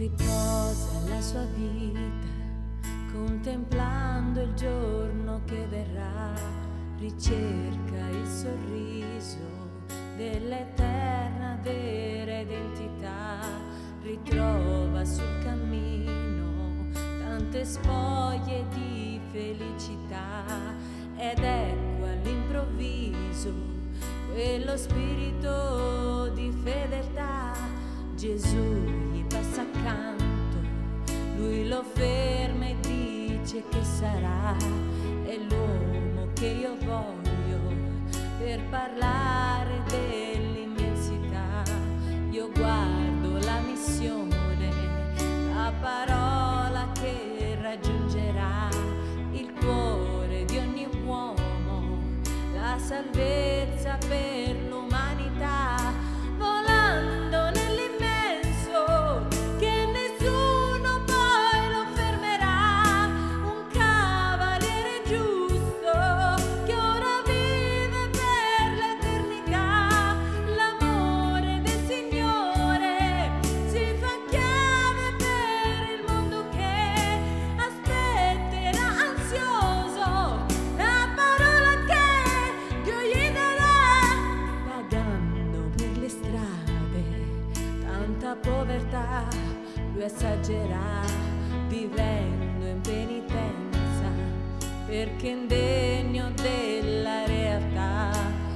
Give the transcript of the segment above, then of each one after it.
riposa la sua vita, contemplando il giorno che verrà, ricerca il sorriso dell'eterna vera identità, ritrova sul cammino tante spoglie di felicità, ed ecco all'improvviso quello spirito di fedeltà. Gesù gli passa accanto, lui lo ferma e dice che sarà, è l'uomo che io voglio per parlare dell'immensità. Io guardo la missione, la parola che raggiungerà il cuore di ogni uomo, la salvezza per l'umanità, volando nell'immenso che nessuno poi lo fermerà, un cavaliere giusto che ora vive per l'eternità. L'amore del Signore si fa chiave per il mondo che aspetterà ansioso la parola che Dio gli darà. Vagando per le strade tanta povertà lui assaggerà, vivendo in penitenza perché indegno della realtà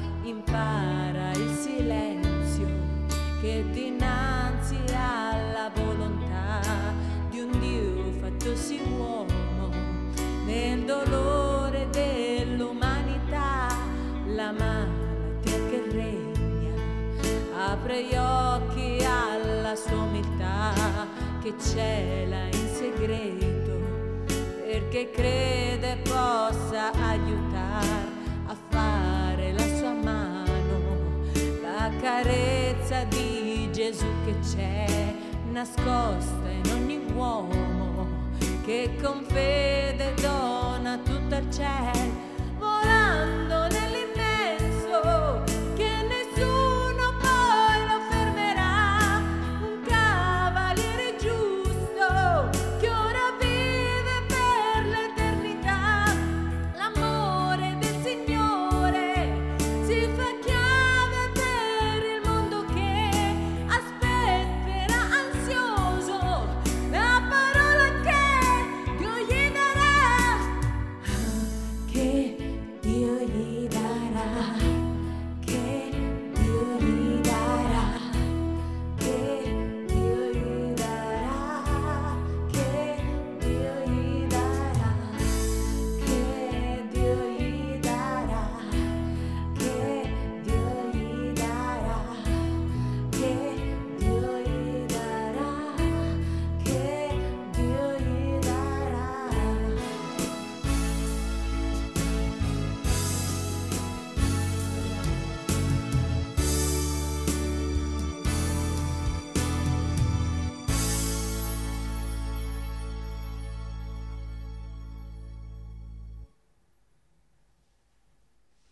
impara il silenzio che dinanzi alla volontà di un Dio fattosi uomo, nel dolore dell'umanità, la malattia che regna apre gli occhi alla sua umiltà che cela in segreto perché crede possa aiutare a fare la sua mano, la carezza di Gesù che c'è nascosta in ogni uomo che con fede dona tutto al cielo, volando nel